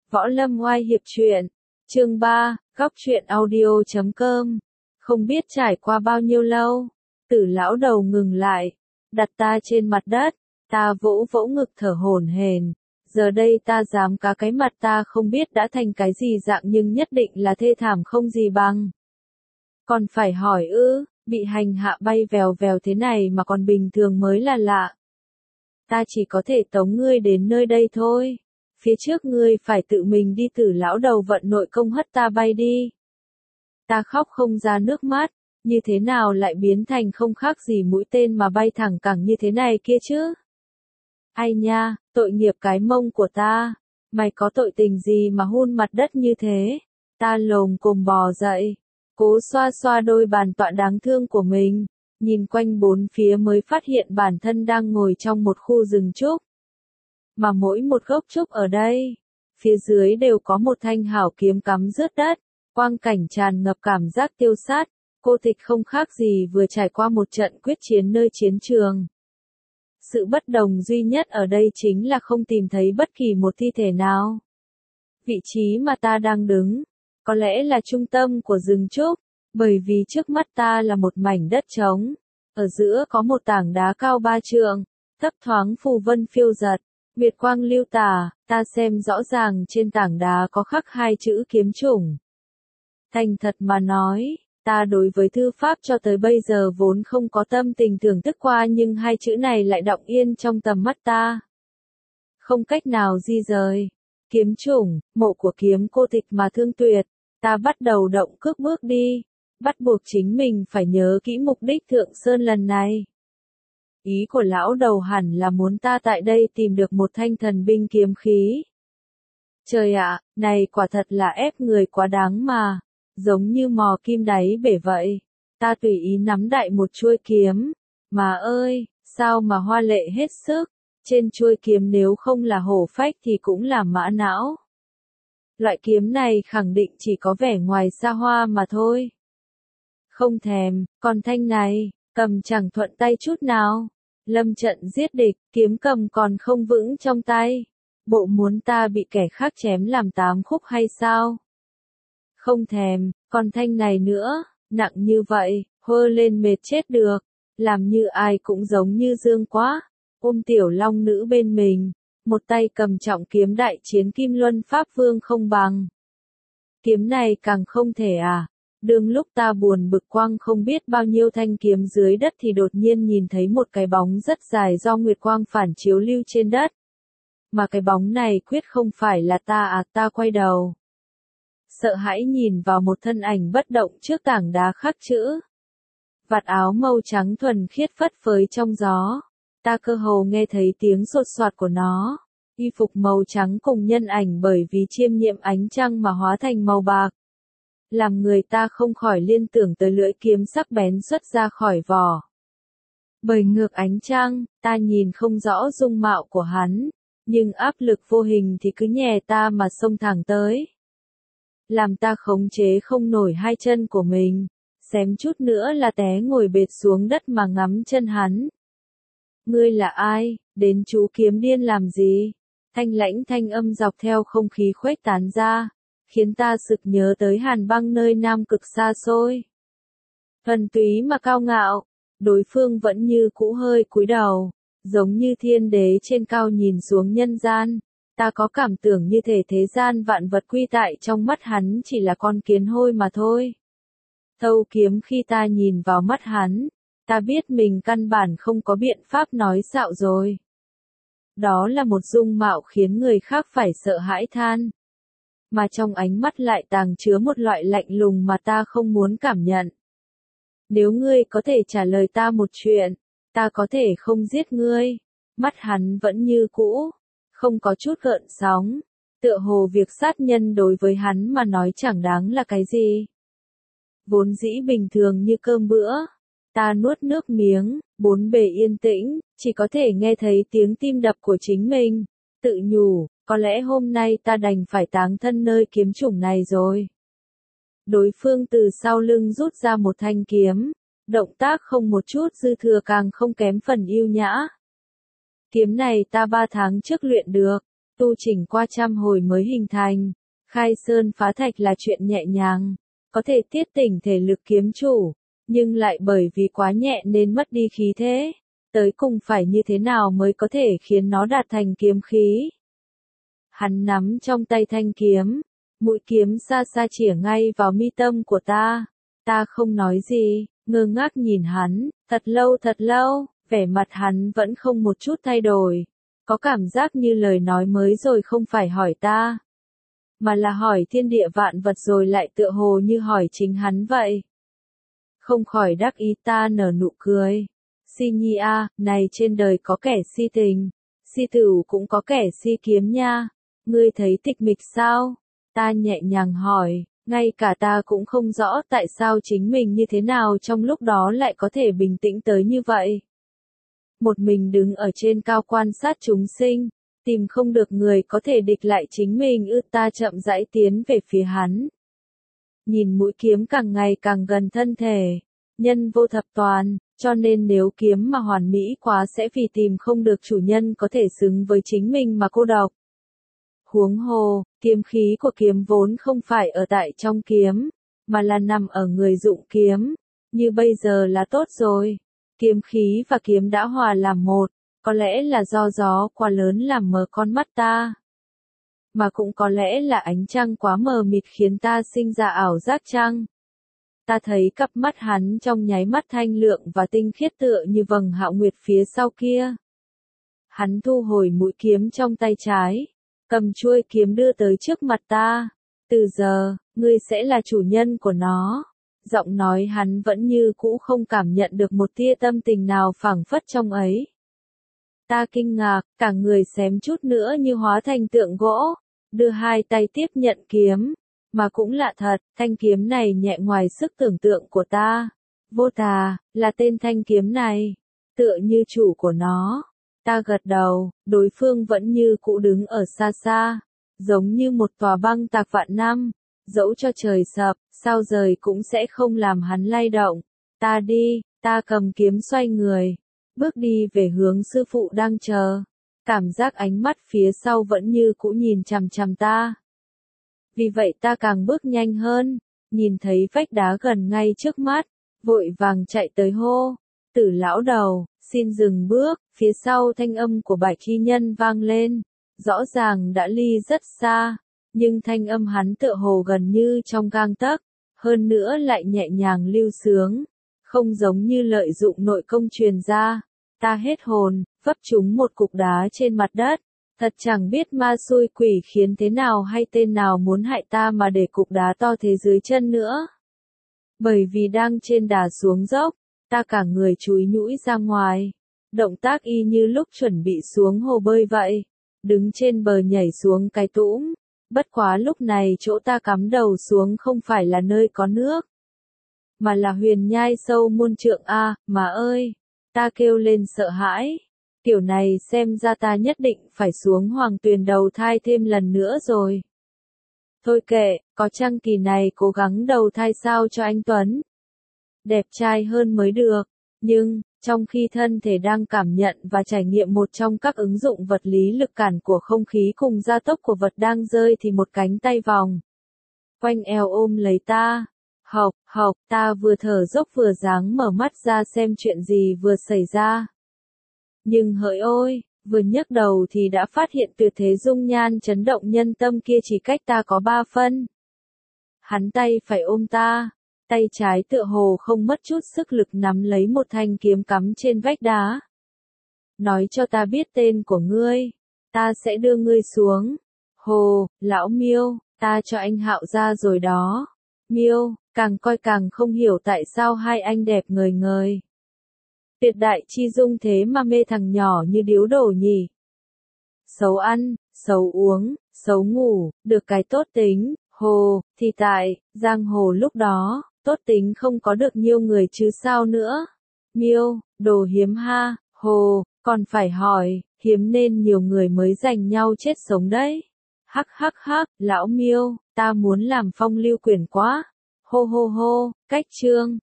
Võ Lâm Oai Hiệp Truyện, chương 3, Góc Truyện Audio.com. Không biết trải qua bao nhiêu lâu, Tử lão đầu ngừng lại, đặt ta trên mặt đất, ta vỗ vỗ ngực thở hổn hển. Giờ đây ta dám cá cái mặt ta không biết đã thành cái gì dạng nhưng nhất định là thê thảm không gì bằng. Còn phải hỏi ư, bị hành hạ bay vèo vèo thế này mà còn bình thường mới là lạ. Ta chỉ có thể tống ngươi đến nơi đây thôi. Phía trước ngươi phải tự mình đi. Tử lão đầu vận nội công hất ta bay đi. Ta khóc không ra nước mắt, như thế nào lại biến thành không khác gì mũi tên mà bay thẳng cẳng như thế này kia chứ? Ai nha, tội nghiệp cái mông của ta, mày có tội tình gì mà hun mặt đất như thế? Ta lồm cồm bò dậy, cố xoa xoa đôi bàn tọa đáng thương của mình, nhìn quanh bốn phía mới phát hiện bản thân đang ngồi trong một khu rừng trúc. Mà mỗi một gốc trúc ở đây, phía dưới đều có một thanh hảo kiếm cắm rớt đất, quang cảnh tràn ngập cảm giác tiêu sát, cô tịch không khác gì vừa trải qua một trận quyết chiến nơi chiến trường. Sự bất đồng duy nhất ở đây chính là không tìm thấy bất kỳ một thi thể nào. Vị trí mà ta đang đứng, có lẽ là trung tâm của rừng trúc, bởi vì trước mắt ta là một mảnh đất trống, ở giữa có một tảng đá cao 3 trượng, thấp thoáng phù vân phiêu dật. Nguyệt quang lưu tà, ta xem rõ ràng trên tảng đá có khắc hai chữ kiếm chủng. Thành thật mà nói, ta đối với thư pháp cho tới bây giờ vốn không có tâm tình thưởng thức qua nhưng hai chữ này lại đọng yên trong tầm mắt ta. Không cách nào di rời. Kiếm chủng, mộ của kiếm cô tịch mà thương tuyệt, ta bắt đầu động cước bước đi, bắt buộc chính mình phải nhớ kỹ mục đích Thượng Sơn lần này. Ý của lão đầu hẳn là muốn ta tại đây tìm được một thanh thần binh kiếm khí. Trời ạ, này quả thật là ép người quá đáng mà, giống như mò kim đáy bể vậy. Ta tùy ý nắm đại một chuôi kiếm, mà ơi, sao mà hoa lệ hết sức, trên chuôi kiếm nếu không là hổ phách thì cũng là mã não. Loại kiếm này khẳng định chỉ có vẻ ngoài xa hoa mà thôi. Không thèm, còn thanh này, cầm chẳng thuận tay chút nào. Lâm trận giết địch, kiếm cầm còn không vững trong tay. Bộ muốn ta bị kẻ khác chém làm 8 khúc hay sao? Không thèm, còn thanh này nữa, nặng như vậy, hơ lên mệt chết được. Làm như ai cũng giống như Dương quá. Ôm tiểu long nữ bên mình, một tay cầm trọng kiếm đại chiến Kim Luân Pháp Vương không bằng. Kiếm này càng không thể à. Đương lúc ta buồn bực quang không biết bao nhiêu thanh kiếm dưới đất thì đột nhiên nhìn thấy một cái bóng rất dài do nguyệt quang phản chiếu lưu trên đất. Mà cái bóng này quyết không phải là ta à. Ta quay đầu. Sợ hãi nhìn vào một thân ảnh bất động trước tảng đá khắc chữ. Vạt áo màu trắng thuần khiết phất phới trong gió. Ta cơ hồ nghe thấy tiếng sột soạt của nó. Y phục màu trắng cùng nhân ảnh bởi vì chiêm nhiễm ánh trăng mà hóa thành màu bạc. Làm người ta không khỏi liên tưởng tới lưỡi kiếm sắc bén xuất ra khỏi vỏ. Bởi ngược ánh trăng, ta nhìn không rõ dung mạo của hắn, nhưng áp lực vô hình thì cứ nhè ta mà xông thẳng tới. Làm ta khống chế không nổi hai chân của mình, xém chút nữa là té ngồi bệt xuống đất mà ngắm chân hắn. Ngươi là ai, đến chú kiếm điên làm gì? Thanh lãnh thanh âm dọc theo không khí khuếch tán ra, khiến ta sực nhớ tới Hàn Băng nơi Nam Cực xa xôi. Thuần túy mà cao ngạo, đối phương vẫn như cũ hơi cúi đầu, giống như thiên đế trên cao nhìn xuống nhân gian. Ta có cảm tưởng như thể thế gian vạn vật quy tại trong mắt hắn chỉ là con kiến hôi mà thôi. Thâu kiếm khi ta nhìn vào mắt hắn, ta biết mình căn bản không có biện pháp nói xạo rồi. Đó là một dung mạo khiến người khác phải sợ hãi than. Mà trong ánh mắt lại tàng chứa một loại lạnh lùng mà ta không muốn cảm nhận. Nếu ngươi có thể trả lời ta một chuyện, ta có thể không giết ngươi. Mắt hắn vẫn như cũ, không có chút gợn sóng, tựa hồ việc sát nhân đối với hắn mà nói chẳng đáng là cái gì. Vốn dĩ bình thường như cơm bữa, ta nuốt nước miếng, bốn bề yên tĩnh, chỉ có thể nghe thấy tiếng tim đập của chính mình, tự nhủ, có lẽ hôm nay ta đành phải táng thân nơi kiếm chủng này rồi. Đối phương từ sau lưng rút ra một thanh kiếm, động tác không một chút dư thừa càng không kém phần yêu nhã. Kiếm này ta 3 tháng trước luyện được, tu chỉnh qua trăm hồi mới hình thành. Khai sơn phá thạch là chuyện nhẹ nhàng, có thể tiết tỉnh thể lực kiếm chủ, nhưng lại bởi vì quá nhẹ nên mất đi khí thế. Tới cùng phải như thế nào mới có thể khiến nó đạt thành kiếm khí. Hắn nắm trong tay thanh kiếm, mũi kiếm xa xa chĩa ngay vào mi tâm của ta. Ta không nói gì, ngơ ngác nhìn hắn, thật lâu, vẻ mặt hắn vẫn không một chút thay đổi. Có cảm giác như lời nói mới rồi không phải hỏi ta, mà là hỏi thiên địa vạn vật rồi lại tựa hồ như hỏi chính hắn vậy. Không khỏi đắc ý ta nở nụ cười. Si nhi a, này trên đời có kẻ si tình, si tửu cũng có kẻ si kiếm nha. Ngươi thấy tịch mịch sao? Ta nhẹ nhàng hỏi, ngay cả ta cũng không rõ tại sao chính mình như thế nào trong lúc đó lại có thể bình tĩnh tới như vậy. Một mình đứng ở trên cao quan sát chúng sinh, tìm không được người có thể địch lại chính mình ta chậm rãi tiến về phía hắn. Nhìn mũi kiếm càng ngày càng gần thân thể, nhân vô thập toàn, cho nên nếu kiếm mà hoàn mỹ quá sẽ vì tìm không được chủ nhân có thể xứng với chính mình mà cô độc. Huống hồ, kiếm khí của kiếm vốn không phải ở tại trong kiếm, mà là nằm ở người dụng kiếm, như bây giờ là tốt rồi. Kiếm khí và kiếm đã hòa làm một, có lẽ là do gió quá lớn làm mờ con mắt ta. Mà cũng có lẽ là ánh trăng quá mờ mịt khiến ta sinh ra ảo giác trăng. Ta thấy cặp mắt hắn trong nháy mắt thanh lượng và tinh khiết tựa như vầng hạo nguyệt phía sau kia. Hắn thu hồi mũi kiếm trong tay trái, cầm chuôi kiếm đưa tới trước mặt ta. Từ giờ, ngươi sẽ là chủ nhân của nó. Giọng nói hắn vẫn như cũ không cảm nhận được một tia tâm tình nào phảng phất trong ấy. Ta kinh ngạc, cả người xém chút nữa như hóa thành tượng gỗ, đưa hai tay tiếp nhận kiếm. Mà cũng lạ thật, thanh kiếm này nhẹ ngoài sức tưởng tượng của ta. Vô tà, là tên thanh kiếm này, tựa như chủ của nó. Ta gật đầu, đối phương vẫn như cũ đứng ở xa xa, giống như một tòa băng tạc vạn năm, dẫu cho trời sập, sao rời cũng sẽ không làm hắn lay động. Ta đi, ta cầm kiếm xoay người, bước đi về hướng sư phụ đang chờ. Cảm giác ánh mắt phía sau vẫn như cũ nhìn chằm chằm ta. Vì vậy ta càng bước nhanh hơn, nhìn thấy vách đá gần ngay trước mắt, vội vàng chạy tới hô. Tử lão đầu, xin dừng bước, phía sau thanh âm của Bạch Y Nhân vang lên, rõ ràng đã ly rất xa, nhưng thanh âm hắn tựa hồ gần như trong gang tấc, hơn nữa lại nhẹ nhàng lưu sướng, không giống như lợi dụng nội công truyền ra. Ta hết hồn, vấp trúng một cục đá trên mặt đất, thật chẳng biết ma xui quỷ khiến thế nào hay tên nào muốn hại ta mà để cục đá to thế dưới chân nữa. Bởi vì đang trên đà xuống dốc, ta cả người chúi nhũi ra ngoài, động tác y như lúc chuẩn bị xuống hồ bơi vậy, đứng trên bờ nhảy xuống cái tũm, bất quá lúc này chỗ ta cắm đầu xuống không phải là nơi có nước, mà là huyền nhai sâu muôn trượng a, mà ơi, ta kêu lên sợ hãi, kiểu này xem ra ta nhất định phải xuống hoàng tuyền đầu thai thêm lần nữa rồi. Thôi kệ, có chăng kỳ này cố gắng đầu thai sao cho anh Tuấn đẹp trai hơn mới được, nhưng, trong khi thân thể đang cảm nhận và trải nghiệm một trong các ứng dụng vật lý lực cản của không khí cùng gia tốc của vật đang rơi thì một cánh tay vòng quanh eo ôm lấy ta. Hộc, ta vừa thở dốc vừa dáng mở mắt ra xem chuyện gì vừa xảy ra. Nhưng hỡi ôi, vừa nhấc đầu thì đã phát hiện tuyệt thế dung nhan chấn động nhân tâm kia chỉ cách ta có 3 phân. Hắn tay phải ôm ta, tay trái tựa hồ không mất chút sức lực nắm lấy một thanh kiếm cắm trên vách đá. Nói cho ta biết tên của ngươi, ta sẽ đưa ngươi xuống. Hồ, lão Miêu, ta cho anh Hạo ra rồi đó. Miêu, càng coi càng không hiểu tại sao hai anh đẹp ngời ngời. Tuyệt đại chi dung thế mà mê thằng nhỏ như điếu đổ nhỉ. Xấu ăn, xấu uống, xấu ngủ, được cái tốt tính, hồ, thì tại, giang hồ lúc đó, tốt tính không có được nhiều người chứ sao nữa. Miêu, đồ hiếm ha, hồ, còn phải hỏi, hiếm nên nhiều người mới giành nhau chết sống đấy. Hắc, lão Miêu, ta muốn làm phong lưu quyển quá. Hô, cách chương.